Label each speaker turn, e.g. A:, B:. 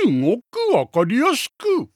A: ごくわかりやすく。